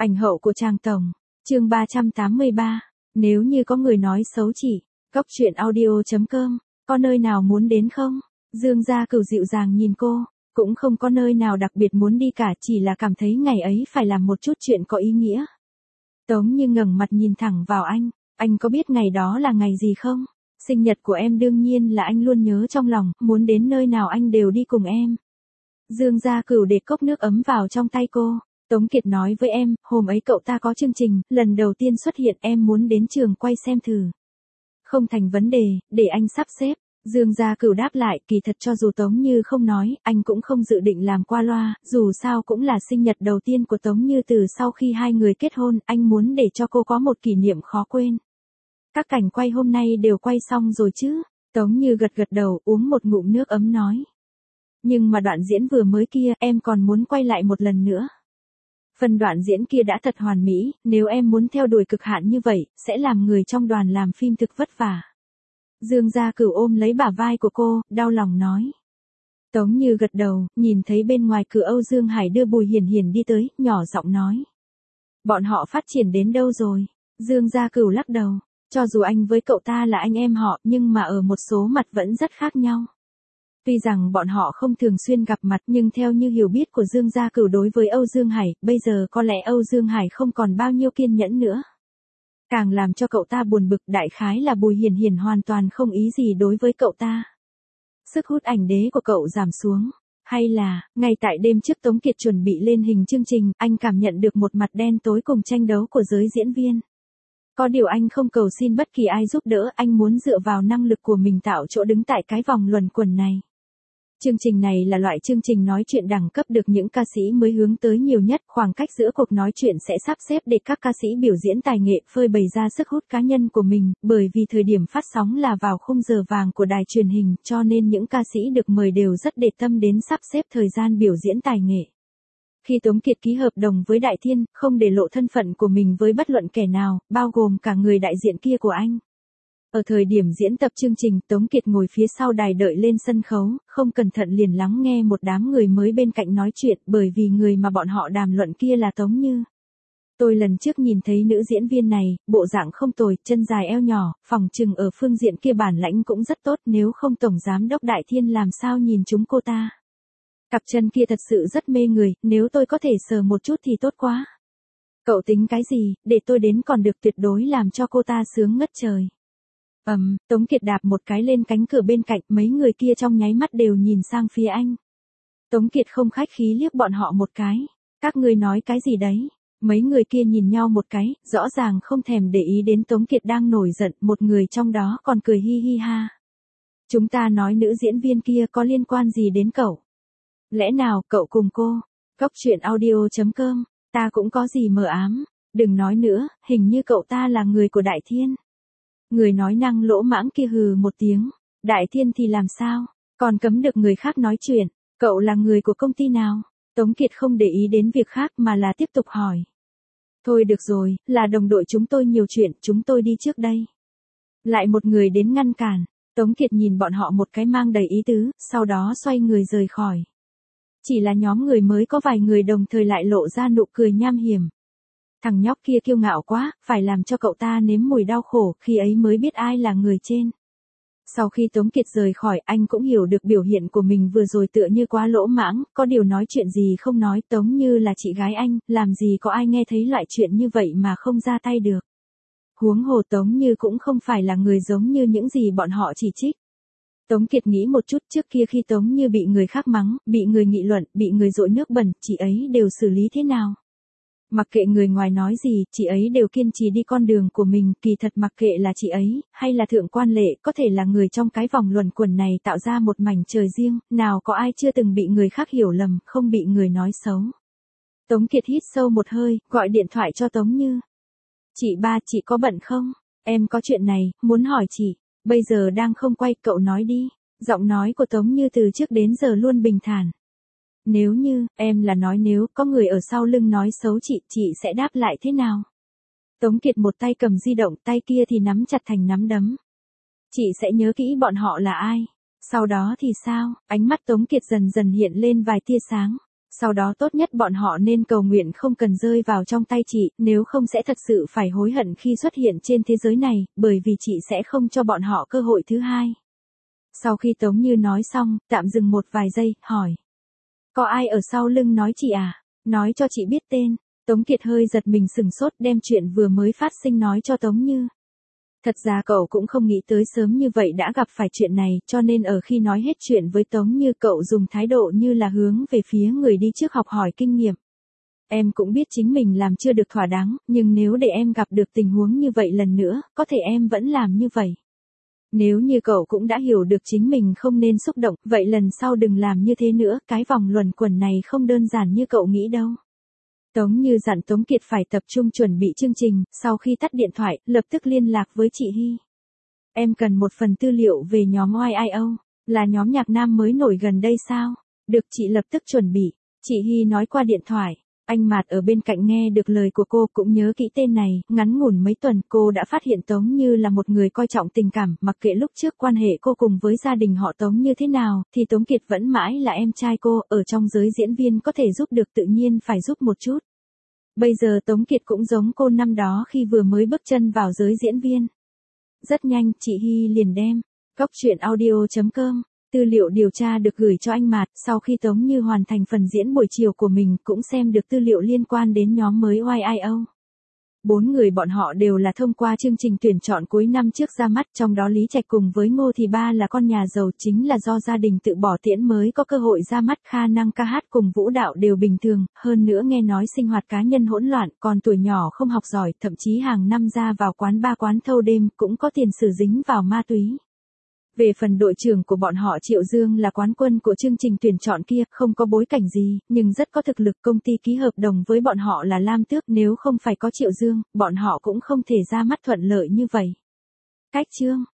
Ảnh hậu của Trang Tổng. Chương 383. Nếu như có người nói xấu chị, Cóc truyện audio.com, có nơi nào muốn đến không? Dương Gia Cửu dịu dàng nhìn cô, cũng không có nơi nào đặc biệt muốn đi cả, chỉ là cảm thấy ngày ấy phải làm một chút chuyện có ý nghĩa. Tống Như ngẩng mặt nhìn thẳng vào anh có biết ngày đó là ngày gì không? Sinh nhật của em đương nhiên là anh luôn nhớ trong lòng, muốn đến nơi nào anh đều đi cùng em. Dương Gia Cửu để cốc nước ấm vào trong tay cô. Tống Kiệt nói với em, hôm ấy cậu ta có chương trình, lần đầu tiên xuất hiện, em muốn đến trường quay xem thử. Không thành vấn đề, để anh sắp xếp. Dương Gia Cửu đáp lại, kỳ thật cho dù Tống Như không nói, anh cũng không dự định làm qua loa, dù sao cũng là sinh nhật đầu tiên của Tống Như từ sau khi hai người kết hôn, anh muốn để cho cô có một kỷ niệm khó quên. Các cảnh quay hôm nay đều quay xong rồi chứ? Tống Như gật gật đầu, uống một ngụm nước ấm nói. Nhưng mà đoạn diễn vừa mới kia, em còn muốn quay lại một lần nữa. Phần đoạn diễn kia đã thật hoàn mỹ, nếu em muốn theo đuổi cực hạn như vậy, sẽ làm người trong đoàn làm phim thực vất vả. Dương Gia Cửu ôm lấy bả vai của cô, đau lòng nói. Tống Như gật đầu, nhìn thấy bên ngoài cửa Âu Dương Hải đưa Bùi Hiền Hiền đi tới, nhỏ giọng nói. Bọn họ phát triển đến đâu rồi? Dương Gia Cửu lắc đầu, cho dù anh với cậu ta là anh em họ, nhưng mà ở một số mặt vẫn rất khác nhau. Tuy rằng bọn họ không thường xuyên gặp mặt, nhưng theo như hiểu biết của Dương Gia Cửu đối với Âu Dương Hải, bây giờ có lẽ Âu Dương Hải không còn bao nhiêu kiên nhẫn nữa. Càng làm cho cậu ta buồn bực, đại khái là Bùi Hiền Hiền hoàn toàn không ý gì đối với cậu ta. Sức hút ảnh đế của cậu giảm xuống. Hay là, ngay tại đêm trước Tống Kiệt chuẩn bị lên hình chương trình, anh cảm nhận được một mặt đen tối cùng tranh đấu của giới diễn viên. Có điều anh không cầu xin bất kỳ ai giúp đỡ, anh muốn dựa vào năng lực của mình tạo chỗ đứng tại cái vòng luẩn quẩn này. Chương trình này là loại chương trình nói chuyện đẳng cấp được những ca sĩ mới hướng tới nhiều nhất, khoảng cách giữa cuộc nói chuyện sẽ sắp xếp để các ca sĩ biểu diễn tài nghệ, phơi bày ra sức hút cá nhân của mình, bởi vì thời điểm phát sóng là vào khung giờ vàng của đài truyền hình, cho nên những ca sĩ được mời đều rất để tâm đến sắp xếp thời gian biểu diễn tài nghệ. Khi Tống Kiệt ký hợp đồng với Đại Thiên, không để lộ thân phận của mình với bất luận kẻ nào, bao gồm cả người đại diện kia của anh. Ở thời điểm diễn tập chương trình, Tống Kiệt ngồi phía sau đài đợi lên sân khấu, không cẩn thận liền lắng nghe một đám người mới bên cạnh nói chuyện, bởi vì người mà bọn họ đàm luận kia là Tống Như. Tôi lần trước nhìn thấy nữ diễn viên này, bộ dạng không tồi, chân dài eo nhỏ, phỏng chừng ở phương diện kia bản lãnh cũng rất tốt, nếu không Tổng Giám đốc Đại Thiên làm sao nhìn chúng cô ta. Cặp chân kia thật sự rất mê người, nếu tôi có thể sờ một chút thì tốt quá. Cậu tính cái gì, để tôi đến còn được, tuyệt đối làm cho cô ta sướng ngất trời. Tống Kiệt đạp một cái lên cánh cửa bên cạnh, mấy người kia trong nháy mắt đều nhìn sang phía anh. Tống Kiệt không khách khí liếc bọn họ một cái. Các ngươi nói cái gì đấy? Mấy người kia nhìn nhau một cái, rõ ràng không thèm để ý đến Tống Kiệt đang nổi giận, một người trong đó còn cười hi hi ha. Chúng ta nói nữ diễn viên kia có liên quan gì đến cậu? Lẽ nào cậu cùng cô? Cóc truyện audio.com, ta cũng có gì mờ ám. Đừng nói nữa, hình như cậu ta là người của Đại Thiên. Người nói năng lỗ mãng kia hừ một tiếng. Đại Thiên thì làm sao? Còn cấm được người khác nói chuyện. Cậu là người của công ty nào? Tống Kiệt không để ý đến việc khác mà là tiếp tục hỏi. Thôi được rồi, là đồng đội chúng tôi nhiều chuyện, chúng tôi đi trước đây. Lại một người đến ngăn cản. Tống Kiệt nhìn bọn họ một cái mang đầy ý tứ, sau đó xoay người rời khỏi. Chỉ là nhóm người mới có vài người đồng thời lại lộ ra nụ cười nham hiểm. Thằng nhóc kia kiêu ngạo quá, phải làm cho cậu ta nếm mùi đau khổ, khi ấy mới biết ai là người trên. Sau khi Tống Kiệt rời khỏi, anh cũng hiểu được biểu hiện của mình vừa rồi tựa như quá lỗ mãng, có điều nói chuyện gì không nói, Tống Như là chị gái anh, làm gì có ai nghe thấy loại chuyện như vậy mà không ra tay được. Huống hồ Tống Như cũng không phải là người giống như những gì bọn họ chỉ trích. Tống Kiệt nghĩ một chút, trước kia khi Tống Như bị người khác mắng, bị người nghị luận, bị người dội nước bẩn, chị ấy đều xử lý thế nào? Mặc kệ người ngoài nói gì, chị ấy đều kiên trì đi con đường của mình, kỳ thật mặc kệ là chị ấy, hay là Thượng Quan Lệ, có thể là người trong cái vòng luẩn quẩn này tạo ra một mảnh trời riêng, nào có ai chưa từng bị người khác hiểu lầm, không bị người nói xấu. Tống Kiệt hít sâu một hơi, gọi điện thoại cho Tống Như. Chị ba, chị có bận không? Em có chuyện này, muốn hỏi chị. Bây giờ đang không quay, cậu nói đi. Giọng nói của Tống Như từ trước đến giờ luôn bình thản. Nếu như, em là nói nếu có người ở sau lưng nói xấu chị sẽ đáp lại thế nào? Tống Kiệt một tay cầm di động, tay kia thì nắm chặt thành nắm đấm. Chị sẽ nhớ kỹ bọn họ là ai. Sau đó thì sao? Ánh mắt Tống Kiệt dần dần hiện lên vài tia sáng. Sau đó tốt nhất bọn họ nên cầu nguyện không cần rơi vào trong tay chị, nếu không sẽ thật sự phải hối hận khi xuất hiện trên thế giới này, bởi vì chị sẽ không cho bọn họ cơ hội thứ hai. Sau khi Tống Như nói xong, tạm dừng một vài giây, hỏi. Có ai ở sau lưng nói chị à? Nói cho chị biết tên. Tống Kiệt hơi giật mình sừng sốt đem chuyện vừa mới phát sinh nói cho Tống Như. Thật ra cậu cũng không nghĩ tới sớm như vậy đã gặp phải chuyện này, cho nên ở khi nói hết chuyện với Tống Như cậu dùng thái độ như là hướng về phía người đi trước học hỏi kinh nghiệm. Em cũng biết chính mình làm chưa được thỏa đáng, nhưng nếu để em gặp được tình huống như vậy lần nữa, có thể em vẫn làm như vậy. Nếu như cậu cũng đã hiểu được chính mình không nên xúc động, vậy lần sau đừng làm như thế nữa, cái vòng luẩn quẩn này không đơn giản như cậu nghĩ đâu. Tống Như dặn Tống Kiệt phải tập trung chuẩn bị chương trình, sau khi tắt điện thoại, lập tức liên lạc với chị Hy. Em cần một phần tư liệu về nhóm YIO, là nhóm nhạc nam mới nổi gần đây sao? Được, chị lập tức chuẩn bị. Chị Hy nói qua điện thoại. Anh Mạt ở bên cạnh nghe được lời của cô cũng nhớ kỹ tên này, ngắn ngủn mấy tuần cô đã phát hiện Tống Như là một người coi trọng tình cảm, mặc kệ lúc trước quan hệ cô cùng với gia đình họ Tống như thế nào, thì Tống Kiệt vẫn mãi là em trai cô, ở trong giới diễn viên có thể giúp được tự nhiên phải giúp một chút. Bây giờ Tống Kiệt cũng giống cô năm đó khi vừa mới bước chân vào giới diễn viên. Rất nhanh, chị Hy liền đem coctruyện.audio.com tư liệu điều tra được gửi cho anh Mạt, sau khi Tống Như hoàn thành phần diễn buổi chiều của mình cũng xem được tư liệu liên quan đến nhóm mới YIO. 4 người bọn họ đều là thông qua chương trình tuyển chọn cuối năm trước ra mắt, trong đó Lý Trạch cùng với Ngô Thì Ba là con nhà giàu, chính là do gia đình tự bỏ tiễn mới có cơ hội ra mắt, khả năng ca hát cùng vũ đạo đều bình thường, hơn nữa nghe nói sinh hoạt cá nhân hỗn loạn, còn tuổi nhỏ không học giỏi, thậm chí hàng năm ra vào quán bar quán thâu đêm, cũng có tiền sử dính vào ma túy. Về phần đội trưởng của bọn họ Triệu Dương là quán quân của chương trình tuyển chọn kia, không có bối cảnh gì, nhưng rất có thực lực, công ty ký hợp đồng với bọn họ là Lam Tước, nếu không phải có Triệu Dương, bọn họ cũng không thể ra mắt thuận lợi như vậy. Cách chương